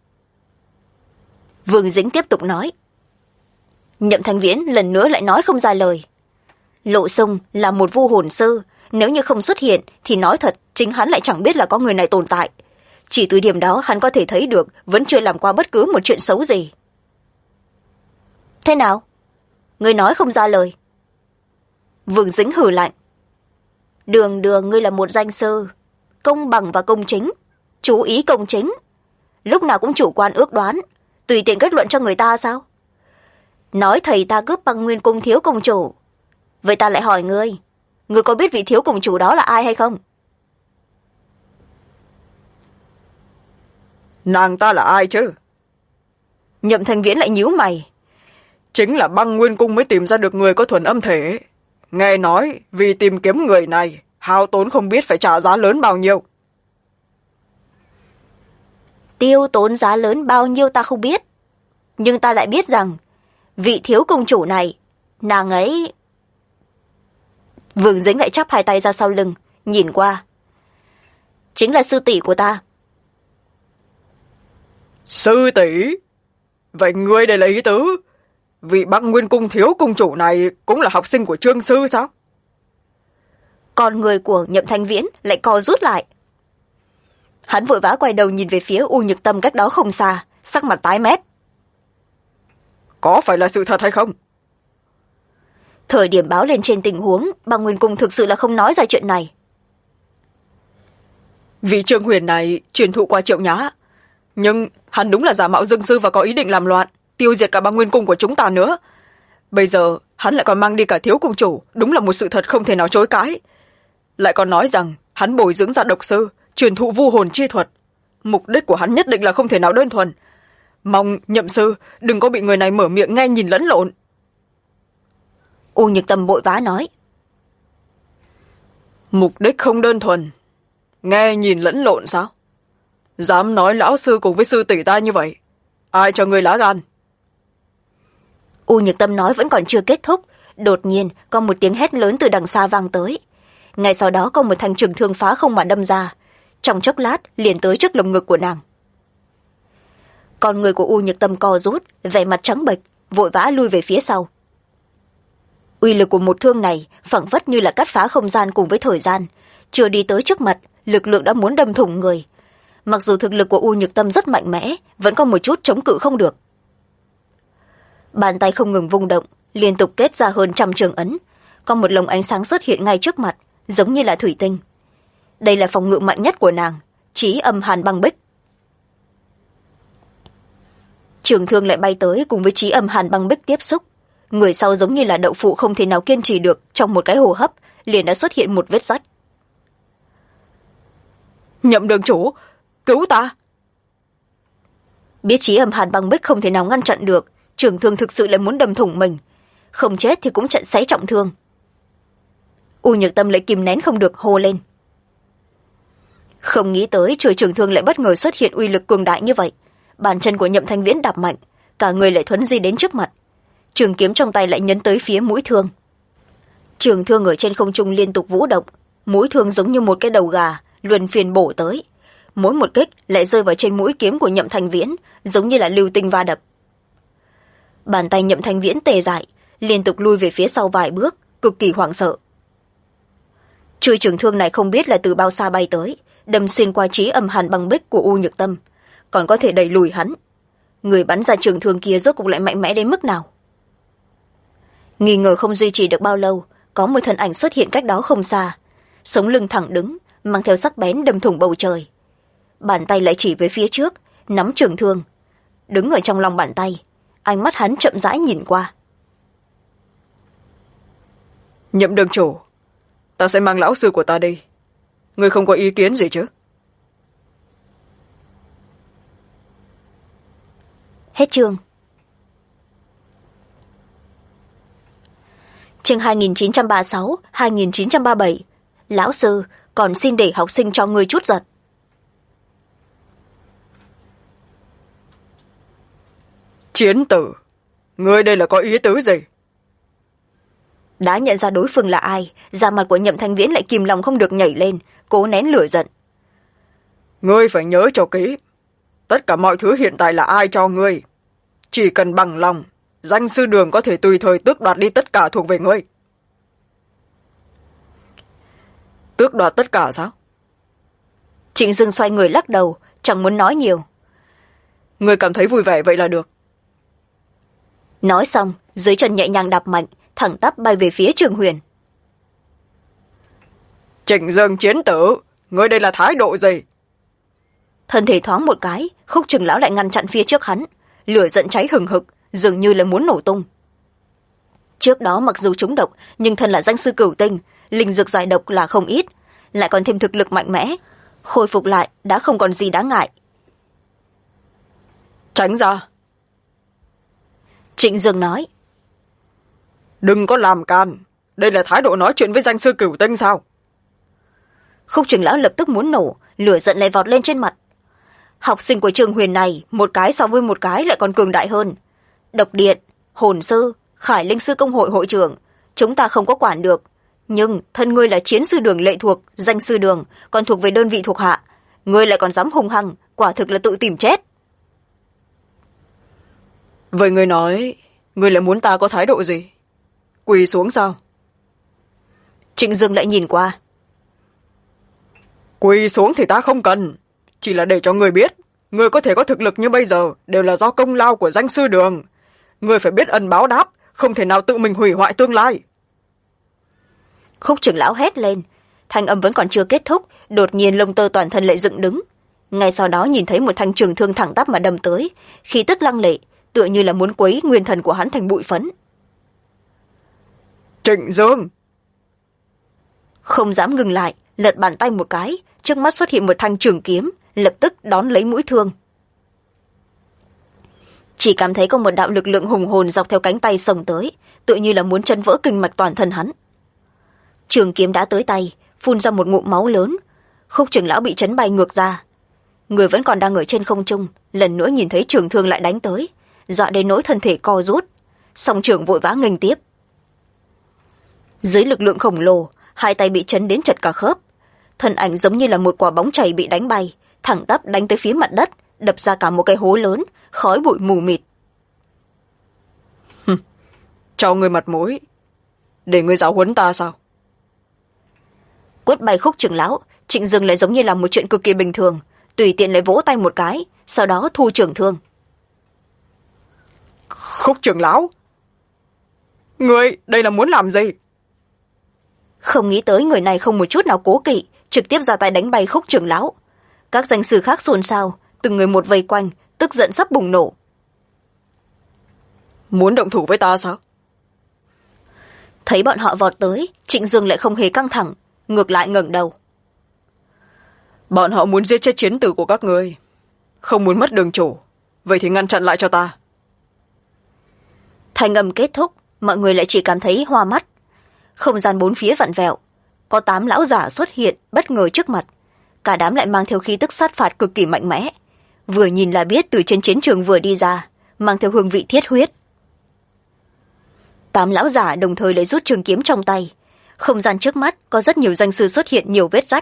Vương Dĩnh tiếp tục nói. Nhậm Thanh Viễn lần nữa lại nói không ra lời. Lộ Sung là một vu hồn sư, nếu như không xuất hiện thì nói thật chính hắn lại chẳng biết là có người này tồn tại. Chỉ từ điểm đó hắn có thể thấy được vẫn chưa làm qua bất cứ một chuyện xấu gì. Thế nào? Ngươi nói không ra lời. Vương Dĩnh hừ lạnh. Đường đường ngươi là một danh sư, công bằng và công chính, chú ý công chính, lúc nào cũng chủ quan ước đoán, tùy tiện kết luận cho người ta sao? Nói thầy ta cướp Băng Nguyên Cung thiếu công chủ, vậy ta lại hỏi ngươi, ngươi có biết vị thiếu công chủ đó là ai hay không? Nàng ta là ai chứ? Nhậm Thanh Viễn lại nhíu mày. Chính là Băng Nguyên Cung mới tìm ra được người có thuần âm thể. Nghe nói vì tìm kiếm người này hao tốn không biết phải trả giá lớn bao nhiêu. Tiêu tốn giá lớn bao nhiêu ta không biết, nhưng ta lại biết rằng vị thiếu công chủ này, nàng ấy... Vương Dĩnh lại chắp hai tay ra sau lưng, nhìn qua. Chính là sư tỷ của ta. Sư tỷ? Vậy ngươi đây là ý tứ, vị Băng Nguyên Cung thiếu cung chủ này cũng là học sinh của Trương sư sao? Con người của Nhậm Thanh Viễn lại co rút lại. Hắn vội vã quay đầu nhìn về phía U Nhược Tâm cách đó không xa, sắc mặt tái mét. Có phải là sự thật hay không? Thời điểm báo lên trên tình huống, Băng Nguyên Cung thực sự là không nói ra chuyện này. Vị Trương Huyền này truyền thụ qua Triệu Nhã, nhưng hắn đúng là giả mạo dương sư và có ý định làm loạn, tiêu diệt cả Băng Nguyên Cung của chúng ta nữa. Bây giờ hắn lại còn mang đi cả thiếu cung chủ, đúng là một sự thật không thể nào chối cãi. Lại còn nói rằng hắn bồi dưỡng ra độc sư, truyền thụ vu hồn chi thuật. Mục đích của hắn nhất định là không thể nào đơn thuần. Mong Nhậm sư đừng có bị người này mở miệng nghe nhìn lẫn lộn. U Nhược Tâm vội vã nói. Mục đích không đơn thuần, nghe nhìn lẫn lộn sao? dám nói lão sư cùng với sư tỷ ta như vậy, ai cho ngươi lá gan? U Nhược Tâm nói vẫn còn chưa kết thúc, đột nhiên có một tiếng hét lớn từ đằng xa vang tới. Ngay sau đó có một thanh trường thương phá không mà đâm ra, trong chốc lát liền tới trước lồng ngực của nàng. Con người của U Nhược Tâm co rút, vẻ mặt trắng bệch, vội vã lui về phía sau. Uy lực của một thương này phảng phất như là cắt phá không gian cùng với thời gian, chưa đi tới trước mặt, lực lượng đã muốn đâm thủng người. Mặc dù thực lực của U Nhược Tâm rất mạnh mẽ, vẫn có một chút chống cự không được. Bàn tay không ngừng vung động, liên tục kết ra hơn 100 trường ấn, có một lồng ánh sáng xuất hiện ngay trước mặt, giống như là thủy tinh. Đây là phòng ngự mạnh nhất của nàng, Chí Âm Hàn Băng Bích. Trường thương lại bay tới cùng với Chí Âm Hàn Băng Bích tiếp xúc, người sau giống như là đậu phụ không thể nào kiên trì được, trong một cái hô hấp liền đã xuất hiện một vết rách. Nhậm đường chủ, cứu ta! Biết Chí Âm Hàn Băng Bích không thể nào ngăn chặn được, trường thương thực sự lại muốn đâm thủng mình, không chết thì cũng chặn xé trọng thương. U Nhược Tâm lại kìm nén không được hô lên. Không nghĩ tới chuôi trường thương lại bất ngờ xuất hiện uy lực cường đại như vậy, bàn chân của Nhậm Thanh Viễn đạp mạnh, cả người lại thuấn di đến trước mặt, trường kiếm trong tay lại nhấn tới phía mũi thương. Trường thương ở trên không trung liên tục vũ động, mũi thương giống như một cái đầu gà luân phiên bổ tới, mỗi một kích lại rơi vào trên mũi kiếm của Nhậm Thanh Viễn, giống như là lưu tinh va đập. Bàn tay Nhậm Thanh Viễn tê dại, liên tục lui về phía sau vài bước, cực kỳ hoảng sợ. Chuôi trường thương này không biết là từ bao xa bay tới, đâm xuyên qua Chí Âm Hàn Băng Bích của U Nhược Tâm, còn có thể đẩy lùi hắn. Người bắn ra trường thương kia rốt cuộc lại mạnh mẽ đến mức nào? Nghi ngờ không duy trì được bao lâu, có một thân ảnh xuất hiện cách đó không xa, sống lưng thẳng đứng, mang theo sắc bén đâm thủng bầu trời. Bàn tay lại chỉ về phía trước, nắm trường thương, đứng ở trong lòng bàn tay, ánh mắt hắn chậm rãi nhìn qua. Nhậm đường chủ, ta sẽ mang lão sư của ta đi, ngươi không có ý kiến gì chứ? Hết chương. Chương 2936, 2937. Lão sư, còn xin để học sinh cho ngươi chút giật. Chiến tử, ngươi đây là có ý tứ gì? Đã nhận ra đối phương là ai, da mặt của Nhậm Thanh Viễn lại kìm lòng không được nhảy lên, cố nén lửa giận. Ngươi phải nhớ cho kỹ, tất cả mọi thứ hiện tại là ai cho ngươi. Chỉ cần bằng lòng, danh sư đường có thể tùy thời tước đoạt đi tất cả thuộc về ngươi. Tước đoạt tất cả sao? Trịnh Dương xoay người lắc đầu, chẳng muốn nói nhiều. Ngươi cảm thấy vui vẻ vậy là được. Nói xong, dưới chân nhẹ nhàng đạp mạnh, thẳng tắp bay về phía Trường Huyền. Trịnh Dương chiến tử, ngươi đây là thái độ gì? Thân thể thoáng một cái, Khúc Trường Lão lại ngăn chặn phía trước hắn, lửa giận cháy hừng hực, dường như là muốn nổ tung. Trước đó mặc dù trúng độc, nhưng thân là danh sư cửu tinh, linh dược giải độc là không ít, lại còn thêm thực lực mạnh mẽ, khôi phục lại đã không còn gì đáng ngại. Tránh ra. Trịnh Dương nói. Đừng có làm can, đây là thái độ nói chuyện với danh sư cửu tinh sao? Khúc Trường Lão lập tức muốn nổ, lửa giận lại vọt lên trên mặt. Học sinh của Trường Huyền này, một cái so với một cái lại còn cường đại hơn. Độc Điện, Hồn Sư, Khải Linh Sư Công hội hội trưởng, chúng ta không có quản được. Nhưng thân ngươi là chiến sư đường lệ thuộc, danh sư đường, còn thuộc về đơn vị thuộc hạ. Ngươi lại còn dám hung hăng, quả thực là tự tìm chết. Vậy ngươi nói, ngươi lại muốn ta có thái độ gì? Quỳ xuống sao? Trịnh Dương lại nhìn qua. Quỳ xuống thì ta không cần, chỉ là để cho ngươi biết, ngươi có thể có thực lực như bây giờ đều là do công lao của danh sư đường. Ngươi phải biết ân báo đáp, không thể nào tự mình hủy hoại tương lai. Khúc Trưởng Lão hét lên, thanh âm vẫn còn chưa kết thúc, đột nhiên lông tơ toàn thân lại dựng đứng. Ngay sau đó nhìn thấy một thanh trường thương thẳng tắp mà đâm tới, khí tức lăng lệ, tựa như là muốn quấy nguyên thần của hắn thành bụi phấn. Trịnh Dương! Không dám ngừng lại, lật bàn tay một cái, trước mắt xuất hiện một thanh trường kiếm, lập tức đón lấy mũi thương. Chỉ cảm thấy có một đạo lực lượng hùng hồn dọc theo cánh tay xông tới, tựa như là muốn chân vỡ kinh mạch toàn thân hắn. Trường kiếm đã tới tay, phun ra một ngụm máu lớn. Khúc Trưởng Lão bị chấn bay ngược ra. người vẫn còn đang ở trên không trung lần nữa nhìn thấy trường thương lại đánh tới, dọa đến nỗi thân thể co rút, song trưởng vội vã nghênh tiếp. Dưới lực lượng khổng lồ, hai tay bị chấn đến chật cả khớp, thân ảnh giống như là một quả bóng chày bị đánh bay, thẳng tắp đánh tới phía mặt đất, đập ra cả một cái hố lớn, khói bụi mù mịt. Cho ngươi mặt mũi, để ngươi giáo huấn ta sao? Quất bay Khúc trưởng lão, Trịnh Dương lại giống như là một chuyện cực kỳ bình thường, tùy tiện lại vỗ tay một cái, sau đó thu trưởng thương. Khúc trưởng lão, ngươi đây là muốn làm gì? Không nghĩ tới người này không một chút nào cố kỵ, trực tiếp ra tay đánh bay Khúc trưởng lão. Các danh sư khác xôn xao, từng người một vây quanh, tức giận sắp bùng nổ. Muốn động thủ với ta sao? Thấy bọn họ vọt tới, Trịnh Dương lại không hề căng thẳng, ngược lại ngẩng đầu. Bọn họ muốn giết chết chiến tử của các ngươi, không muốn mất đường chủ, vậy thì ngăn chặn lại cho ta. Thanh âm kết thúc, mọi người lại chỉ cảm thấy hoa mắt. Không gian bốn phía vặn vẹo, có 8 lão giả xuất hiện bất ngờ trước mặt, cả đám lại mang theo khí tức sát phạt cực kỳ mạnh mẽ, vừa nhìn là biết từ trên chiến trường vừa đi ra, mang theo hương vị thiết huyết. 8 lão giả đồng thời lấy rút trường kiếm trong tay, không gian trước mắt có rất nhiều danh sư xuất hiện nhiều vết rách.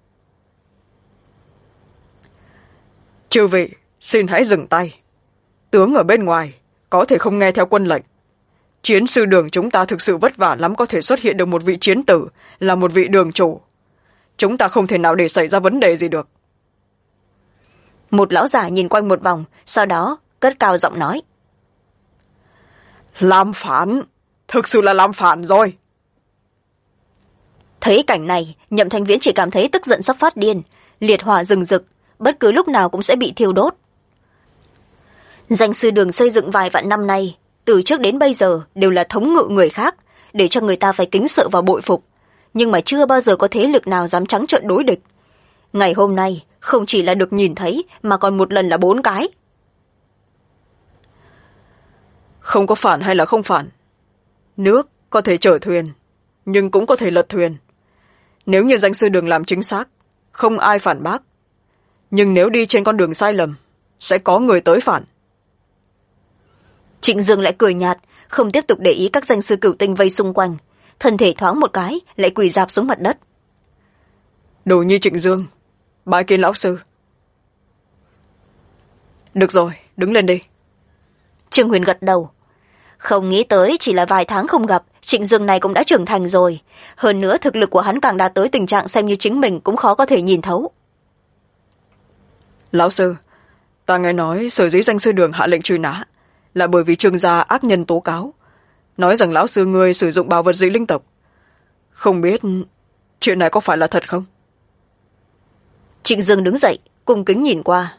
Chư vị, xin hãy dừng tay. Tướng ở bên ngoài có thể không nghe theo quân lệnh. Chiến sư đường chúng ta thực sự vất vả lắm có thể xuất hiện được một vị chiến tử, là một vị đường chủ. Chúng ta không thể nào để xảy ra vấn đề gì được. Một lão giả nhìn quanh một vòng, sau đó cất cao giọng nói. Làm phản, thực sự là làm phản rồi. Thấy cảnh này, Nhậm Thanh Viễn chỉ cảm thấy tức giận sắp phát điên, liệt hỏa rừng rực, bất cứ lúc nào cũng sẽ bị thiêu đốt. Danh sư đường xây dựng vài vạn năm nay, từ trước đến bây giờ đều là thống ngự người khác, để cho người ta phải kính sợ và bội phục, nhưng mà chưa bao giờ có thế lực nào dám trắng trợn đối địch. Ngày hôm nay không chỉ là được nhìn thấy mà còn một lần là 4 cái. Không có phản hay là không phản, nước có thể chở thuyền nhưng cũng có thể lật thuyền. Nếu như danh sư đường làm chính xác, không ai phản bác, nhưng nếu đi trên con đường sai lầm, sẽ có người tới phản. Trịnh Dương lại cười nhạt, không tiếp tục để ý các danh sư cửu tinh vây xung quanh, thân thể thoáng một cái lại quỳ rạp xuống mặt đất. Đồ nhi Trịnh Dương, bái kiến lão sư. Được rồi, đứng lên đi. Trương Huyền gật đầu. Không nghĩ tới chỉ là vài tháng không gặp, Trịnh Dương này cũng đã trưởng thành rồi, hơn nữa thực lực của hắn càng đạt tới tình trạng xem như chính mình cũng khó có thể nhìn thấu. Lão sư, ta nghe nói sở dĩ danh sư đường hạ lệnh truy nã là bởi vì Trương gia ác nhân tố cáo, nói rằng lão sư ngươi sử dụng bảo vật dị linh tộc. Không biết chuyện này có phải là thật không? Trịnh Dương đứng dậy, cung kính nhìn qua.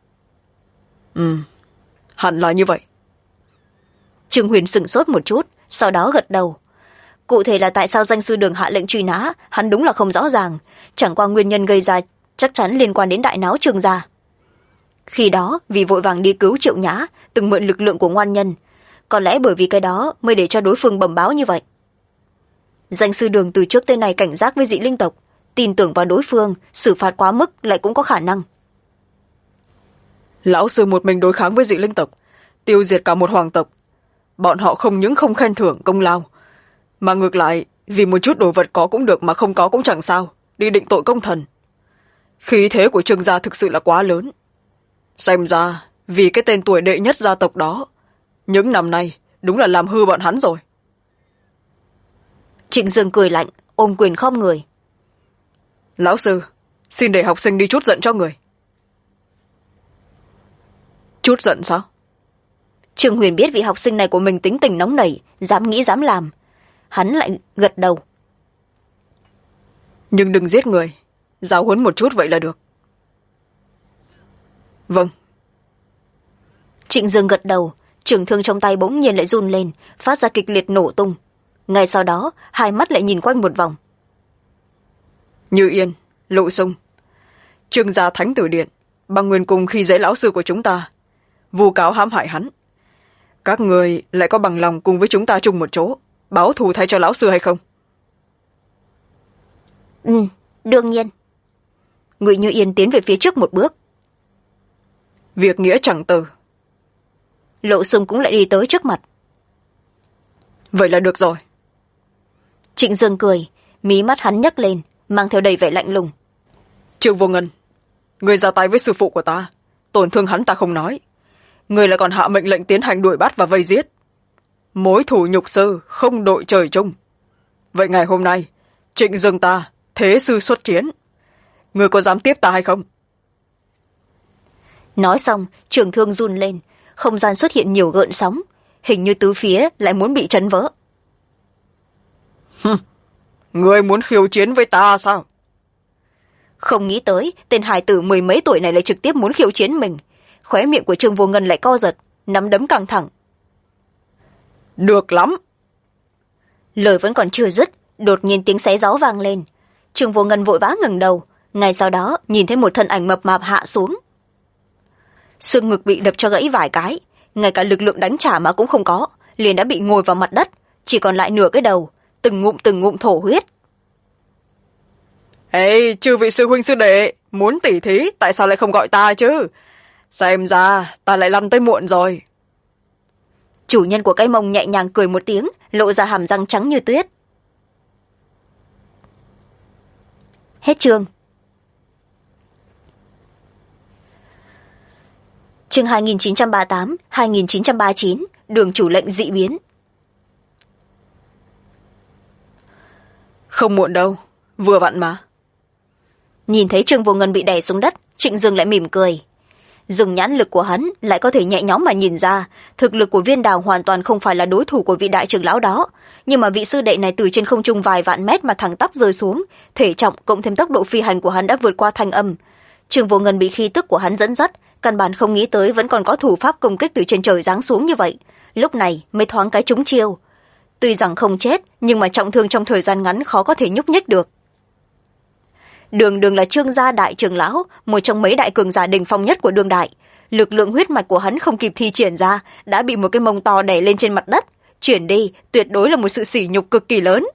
Hẳn là như vậy. Trương Huyền sửng sốt một chút, sau đó gật đầu. Cụ thể là tại sao danh sư đường hạ lệnh truy nã, hắn đúng là không rõ ràng, chẳng qua nguyên nhân gây ra chắc chắn liên quan đến đại náo Trương gia. Khi đó vì vội vàng đi cứu Triệu Nhã, từng mượn lực lượng của ngoan nhân, có lẽ bởi vì cái đó mới để cho đối phương bẩm báo như vậy. Danh sư đường từ trước tới nay cảnh giác với dị linh tộc, tin tưởng vào đối phương, xử phạt quá mức lại cũng có khả năng. Lão sư một mình đối kháng với dị linh tộc, tiêu diệt cả một hoàng tộc. Bọn họ không những không khen thưởng công lao, mà ngược lại vì một chút đồ vật có cũng được mà không có cũng chẳng sao, đi định tội công thần. Khí thế của Trương gia thực sự là quá lớn. Xem ra vì cái tên tuổi đệ nhất gia tộc đó, những năm nay đúng là làm hư bọn hắn rồi. Trịnh Dương cười lạnh, ôm quyền khom người. Lão sư, xin để học sinh đi trút giận cho người. Trút giận sao? Trương Huyền biết vị học sinh này của mình tính tình nóng nảy, dám nghĩ dám làm. Hắn lại gật đầu. Nhưng đừng giết người, giáo huấn một chút vậy là được. Vâng. Trịnh Dương gật đầu, trường thương trong tay bỗng nhiên lại run lên, phát ra kịch liệt nổ tung. Ngay sau đó, hai mắt lại nhìn quanh một vòng. Như Yên, Lộ Sung, Trương gia Thánh Tử Điện, bằng nguyên cung khi dễ lão sư của chúng ta, vu cáo hãm hại hắn. Các người lại có bằng lòng cùng với chúng ta chung một chỗ, báo thù thay cho lão sư hay không? Đương nhiên. Ngụy Như Yên tiến về phía trước một bước. việc nghĩa chẳng từ. Lộ Sung cũng lại đi tới trước mặt. Vậy là được rồi. Trịnh Dương cười, mí mắt hắn nhấc lên, mang theo đầy vẻ lạnh lùng. Trương Vô Ngân, người ra tay với sư phụ của ta, tổn thương hắn ta không nói, người lại còn hạ mệnh lệnh tiến hành đuổi bắt và vây giết. Mối thù nhục sư không đội trời chung. Vậy ngày hôm nay, Trịnh Dương ta thế sư xuất chiến, người có dám tiếp ta hay không? Nói xong, trường thương run lên, không gian xuất hiện nhiều gợn sóng, hình như tứ phía lại muốn bị chấn vỡ. Người muốn khiêu chiến với ta sao? Không nghĩ tới tên hài tử 10 mấy tuổi này lại trực tiếp muốn khiêu chiến mình. Khóe miệng của Trương Vô Ngân lại co giật, nắm đấm căng thẳng. Được lắm. Lời vẫn còn chưa dứt, đột nhiên tiếng xé gió vang lên. Trương Vô Ngân vội vã ngẩng đầu, ngay sau đó nhìn thấy một thân ảnh mập mạp hạ xuống. Xương ngực bị đập cho gãy vài cái, ngay cả lực lượng đánh trả mà cũng không có, liền đã bị ngồi vào mặt đất, chỉ còn lại nửa cái đầu, từng ngụm thổ huyết. Ê, chư vị sư huynh sư đệ, muốn tỉ thí tại sao lại không gọi ta chứ? Xem ra ta lại lăn tới muộn rồi. Chủ nhân của cái mông nhẹ nhàng cười một tiếng, lộ ra hàm răng trắng như tuyết. Hết chương. Chương 2938-2939, đường chủ lệnh dị biến. Không muộn đâu, vừa vặn mà. Nhìn thấy Trương Vô Ngân bị đè xuống đất, Trịnh Dương lại mỉm cười. Dùng nhãn lực của hắn lại có thể nhẹ nhõm mà nhìn ra, thực lực của Viên Đào hoàn toàn không phải là đối thủ của vị đại trưởng lão đó, nhưng mà vị sư đệ này từ trên không trung vài vạn mét mà thẳng tắp rơi xuống, thể trọng cộng thêm tốc độ phi hành của hắn đã vượt qua Thanh Âm. Trương Vô Ngân bị khí tức của hắn dẫn dắt, căn bản không nghĩ tới vẫn còn có thủ pháp công kích từ trên trời giáng xuống như vậy, lúc này mới thoáng cái trúng chiêu. Tuy rằng không chết, nhưng mà trọng thương trong thời gian ngắn khó có thể nhúc nhích được. Đường là Trương gia đại trưởng lão, một trong mấy đại cường giả đỉnh phong nhất của đương đại. Lực lượng huyết mạch của hắn không kịp thi triển ra, đã bị một cái mông to đè lên trên mặt đất. Chuyển đi, tuyệt đối là một sự sỉ nhục cực kỳ lớn.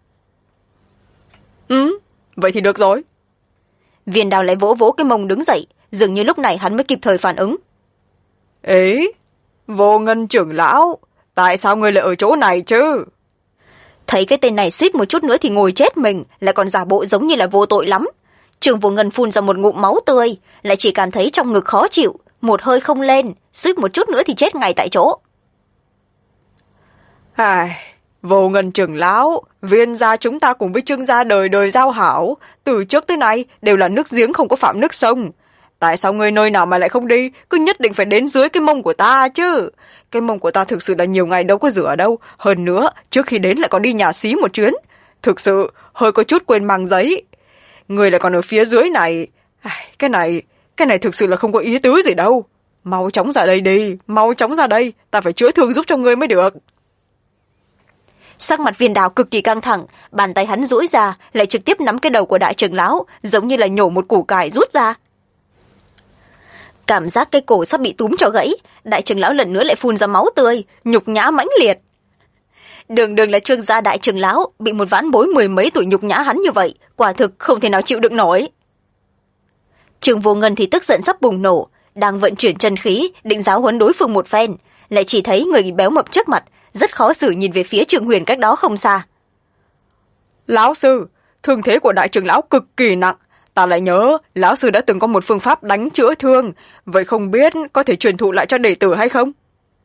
Vậy thì được rồi. Viên Đào lại vỗ vỗ cái mông đứng dậy, dường như lúc này hắn mới kịp thời phản ứng. Ấy, Vô Ngân trưởng lão, tại sao ngươi lại ở chỗ này chứ? Thấy cái tên này suýt một chút nữa thì ngồi chết mình, lại còn giả bộ giống như là vô tội lắm. Trương Vô Ngân phun ra một ngụm máu tươi, lại chỉ cảm thấy trong ngực khó chịu, một hơi không lên, suýt một chút nữa thì chết ngay tại chỗ. Vô Ngân trưởng lão, Viên gia chúng ta cùng với Trương gia đời đời giao hảo, từ trước tới nay đều là nước giếng không có phạm nước sông. Tại sao ngươi nơi nào mà lại không đi, cứ nhất định phải đến dưới cái mông của ta chứ? Cái mông của ta thực sự là nhiều ngày đâu có rửa đâu, hơn nữa trước khi đến lại còn đi nhà xí một chuyến, thực sự hơi có chút quên mang giấy. Ngươi lại còn ở phía dưới này, cái này thực sự là không có ý tứ gì đâu. Mau chóng ra đây đi, mau chóng ra đây, ta phải chữa thương giúp cho ngươi mới được. Sắc mặt Viên Đào cực kỳ căng thẳng, bàn tay hắn duỗi ra, lại trực tiếp nắm cái đầu của đại trưởng lão, giống như là nhổ một củ cải rút ra. Cảm giác cái cổ sắp bị túm cho gãy, đại trưởng lão lần nữa lại phun ra máu tươi, nhục nhã mãnh liệt. Đường là Trương gia đại trưởng lão, bị một vãn bối 10 mấy tuổi nhục nhã hắn như vậy, quả thực không thể nào chịu đựng nổi. Trương Vô Ngân thì tức giận sắp bùng nổ, đang vận chuyển chân khí, định giáo huấn đối phương một phen, lại chỉ thấy người béo mập trước mặt, rất khó xử nhìn về phía Trương Huyền cách đó không xa. Lão sư, thương thế của đại trưởng lão cực kỳ nặng, ta lại nhớ lão sư đã từng có một phương pháp đánh chữa thương, vậy không biết có thể truyền thụ lại cho đệ tử hay không?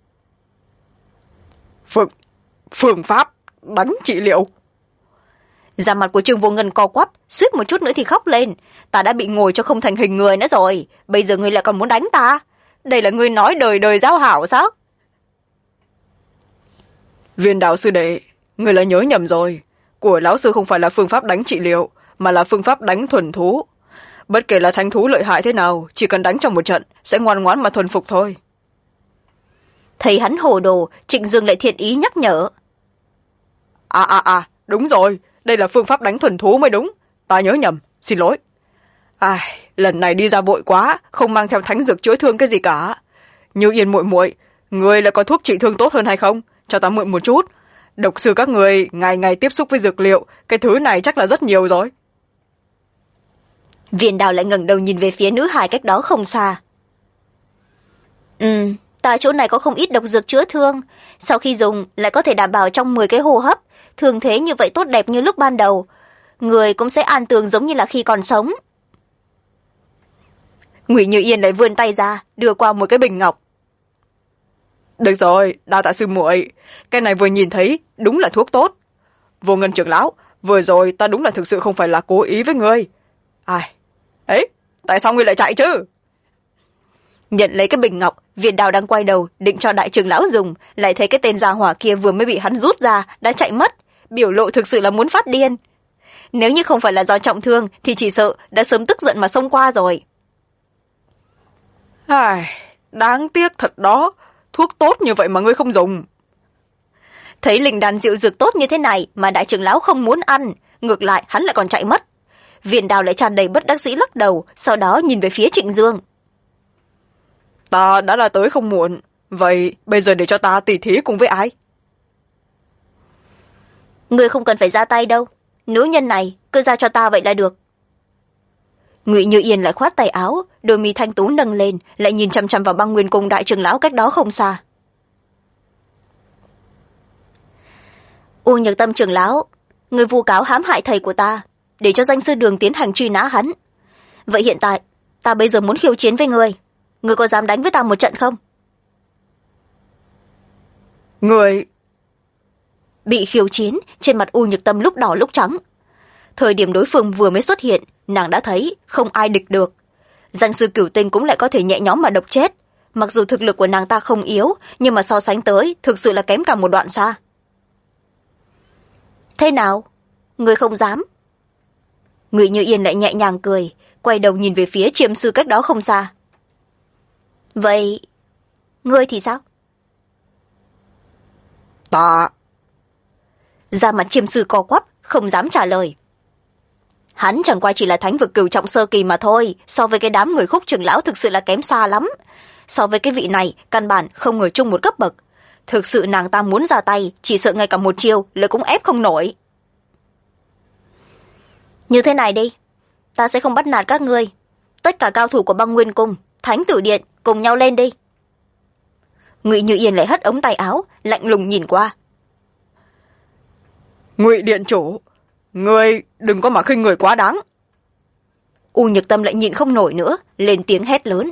Phương pháp đánh trị liệu? Da mặt của Trương Vô Ngân co quắp, suýt một chút nữa thì khóc lên. Ta đã bị ngồi cho không thành hình người nữa rồi, bây giờ ngươi lại còn muốn đánh ta? Đây là ngươi nói đời đời giao hảo sao? Viên Đạo sư đệ, ngươi lại nhớ nhầm rồi. Của lão sư không phải là phương pháp đánh trị liệu, mà là phương pháp đánh thuần thú. Bất kể là thánh thú lợi hại thế nào, chỉ cần đánh trong một trận, sẽ ngoan ngoãn mà thuần phục thôi. Thấy hắn hồ đồ, Trịnh Dương lại thiện ý nhắc nhở. Đúng rồi, đây là phương pháp đánh thuần thú mới đúng. Ta nhớ nhầm, xin lỗi. Lần này đi ra vội quá, không mang theo thánh dược chữa thương cái gì cả. Như Yên muội muội, người lại có thuốc trị thương tốt hơn hay không? Cho ta mượn một chút. Độc sư các người ngày ngày tiếp xúc với dược liệu, cái thứ này chắc là rất nhiều rồi. Viên Đào lại ngẩng đầu nhìn về phía nữ hài cách đó không xa. Ta chỗ này có không ít độc dược chữa thương, sau khi dùng lại có thể đảm bảo trong 10 cái hô hấp, thường thế như vậy tốt đẹp như lúc ban đầu, người cũng sẽ an tường giống như là khi còn sống. Ngụy Như Yên lại vươn tay ra, đưa qua một cái bình ngọc. Được rồi, đa tạ sư muội, cái này vừa nhìn thấy đúng là thuốc tốt. Vô Ngân trưởng lão, vừa rồi ta đúng là thực sự không phải là cố ý với ngươi. Ai ấy, tại sao ngươi lại chạy chứ? Nhận lấy cái bình ngọc, Viên Đào đang quay đầu định cho đại trưởng lão dùng, lại thấy cái tên gia hỏa kia vừa mới bị hắn rút ra đã chạy mất, biểu lộ thực sự là muốn phát điên. Nếu như không phải là do trọng thương thì chỉ sợ đã sớm tức giận mà xông qua rồi. Ai, đáng tiếc thật đó, thuốc tốt như vậy mà ngươi không dùng. Thấy linh đan diệu dược tốt như thế này mà đại trưởng lão không muốn ăn, ngược lại hắn lại còn chạy mất. Viên Đào lại tràn đầy bất đắc dĩ lắc đầu, sau đó nhìn về phía Trịnh Dương. Ta đã là tới không muộn, vậy bây giờ để cho ta tỉ thí cùng với ai? Ngươi không cần phải ra tay đâu, nữ nhân này cứ ra cho ta vậy là được. Ngụy Như Yên lại khoát tay áo, đôi mi thanh tú nâng lên, lại nhìn chăm chăm vào Băng Nguyên Cung đại trưởng lão cách đó không xa. U Nhược Tâm trưởng lão, người vu cáo hãm hại thầy của ta, để cho danh sư Đường tiến hành truy nã hắn. Vậy hiện tại ta bây giờ muốn khiêu chiến với ngươi, ngươi có dám đánh với ta một trận không? Người bị khiêu chiến, trên mặt U Nhược Tâm lúc đỏ lúc trắng. Thời điểm đối phương vừa mới xuất hiện, nàng đã thấy không ai địch được. Danh sư Cửu Tinh cũng lại có thể nhẹ nhõm mà độc chết. Mặc dù thực lực của nàng ta không yếu, nhưng mà so sánh tới thực sự là kém cả một đoạn xa. Thế nào, ngươi không dám? Ngụy Như Yên lại nhẹ nhàng cười, quay đầu nhìn về phía Chiêm sư cách đó không xa. Vậy ngươi thì sao? Ta. Da mặt Chiêm sư co quắp, không dám trả lời. Hắn chẳng qua chỉ là thánh vực cửu trọng sơ kỳ mà thôi, so với cái đám người Khúc trưởng lão thực sự là kém xa lắm. So với cái vị này, căn bản không ở chung một cấp bậc. Thực sự nàng ta muốn ra tay, chỉ sợ ngay cả một chiêu lại cũng ép không nổi. Như thế này đi, ta sẽ không bắt nạt các ngươi. Tất cả cao thủ của Băng Nguyên Cung, Thánh Tử Điện cùng nhau lên đi. Ngụy Như Yên lại hất ống tay áo, lạnh lùng nhìn qua. Ngụy điện chủ, ngươi đừng có mà khinh người quá đáng. U Nhược Tâm lại nhịn không nổi nữa, lên tiếng hét lớn.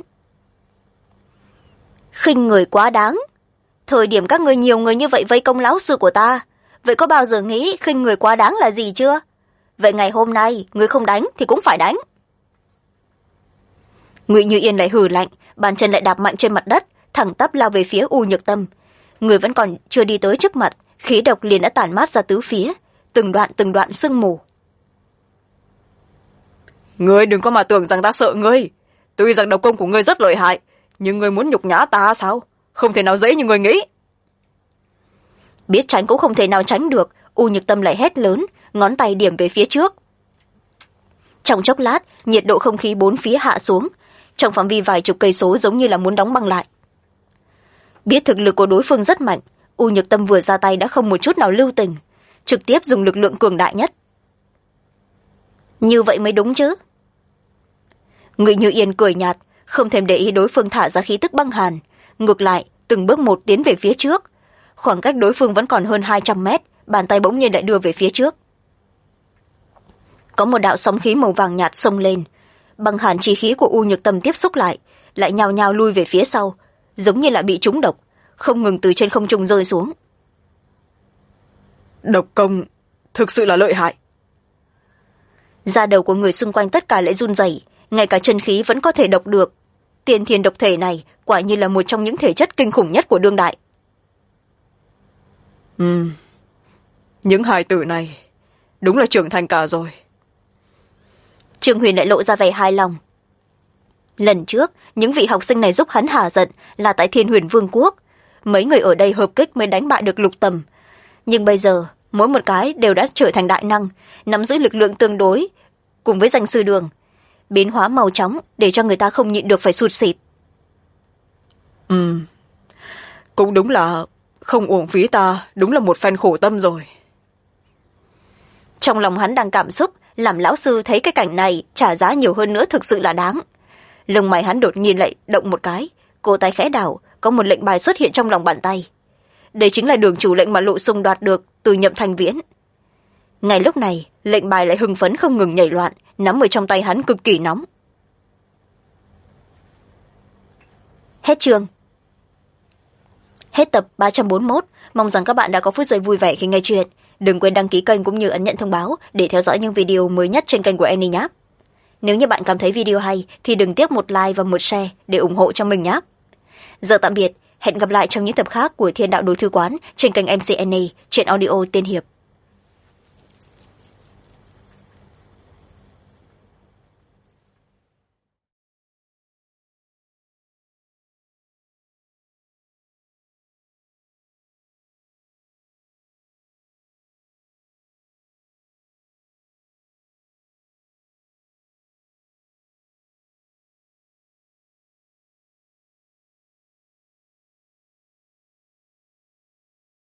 Khinh người quá đáng? Thời điểm các ngươi nhiều người như vậy vây công lão sư của ta, vậy có bao giờ nghĩ khinh người quá đáng là gì chưa? Vậy ngày hôm nay ngươi không đánh thì cũng phải đánh. Ngụy Như Yên lại hừ lạnh, bàn chân lại đạp mạnh trên mặt đất, thẳng tắp lao về phía U Nhược Tâm. Người vẫn còn chưa đi tới trước mặt, khí độc liền đã tản mát ra tứ phía, từng đoạn sương mù. Ngươi đừng có mà tưởng rằng ta sợ ngươi. Tuy rằng độc công của ngươi rất lợi hại, nhưng ngươi muốn nhục nhã ta sao? Không thể nào dễ như ngươi nghĩ. Biết tránh cũng không thể nào tránh được, U Nhược Tâm lại hét lớn, ngón tay điểm về phía trước. Trong chốc lát, nhiệt độ không khí bốn phía hạ xuống, trong phạm vi vài chục cây số giống như là muốn đóng băng lại. Biết thực lực của đối phương rất mạnh, U Nhược Tâm vừa ra tay đã không một chút nào lưu tình, trực tiếp dùng lực lượng cường đại nhất. Như vậy mới đúng chứ. Ngụy Như Yên cười nhạt, không thèm để ý đối phương thả ra khí tức băng hàn, ngược lại từng bước một tiến về phía trước. Khoảng cách đối phương vẫn còn hơn 200 mét, bàn tay bỗng nhiên lại đưa về phía trước. Có một đạo sóng khí màu vàng nhạt xông lên, băng hàn chi khí của U Nhược Tâm tiếp xúc lại nhào nhào lui về phía sau, giống như là bị trúng độc, không ngừng từ trên không trung rơi xuống. Độc công thực sự là lợi hại. Da đầu của người xung quanh tất cả lại run rẩy, ngay cả chân khí vẫn có thể độc được. Tiên thiên độc thể này quả nhiên là một trong những thể chất kinh khủng nhất của đương đại. Những hài tử này đúng là trưởng thành cả rồi. Trương Huyền lại lộ ra vẻ hài lòng. Lần trước những vị học sinh này giúp hắn hả giận là tại Thiên Huyền Vương quốc, mấy người ở đây hợp kích mới đánh bại được Lục Tầm, nhưng bây giờ mỗi một cái đều đã trở thành đại năng, nắm giữ lực lượng tương đối cùng với danh sư Đường, biến hóa màu chóng để cho người ta không nhịn được phải sụt sịt. Cũng đúng là không uổng phí ta, đúng là một phen khổ tâm rồi. Trong lòng hắn đang cảm xúc, làm lão sư thấy cái cảnh này trả giá nhiều hơn nữa thực sự là đáng. Lông mày hắn đột nhiên lại động một cái, cổ tay khẽ đảo, có một lệnh bài xuất hiện trong lòng bàn tay. Đây chính là đường chủ lệnh mà Lộ Sung đoạt được từ Nhậm Thanh Viễn. Ngay lúc này, lệnh bài lại hưng phấn không ngừng nhảy loạn, nắm ở trong tay hắn cực kỳ nóng. Hết chương. Hết tập 341. Mong rằng các bạn đã có phút giây vui vẻ khi nghe chuyện. Đừng quên đăng ký kênh cũng như ấn nhận thông báo để theo dõi những video mới nhất trên kênh của Annie nhé. Nếu như bạn cảm thấy video hay thì đừng tiếc một like và một share để ủng hộ cho mình nhé. Giờ tạm biệt, hẹn gặp lại trong những tập khác của Thiên Đạo Đối Thư Quán trên kênh MC Annie, truyện audio tiên hiệp.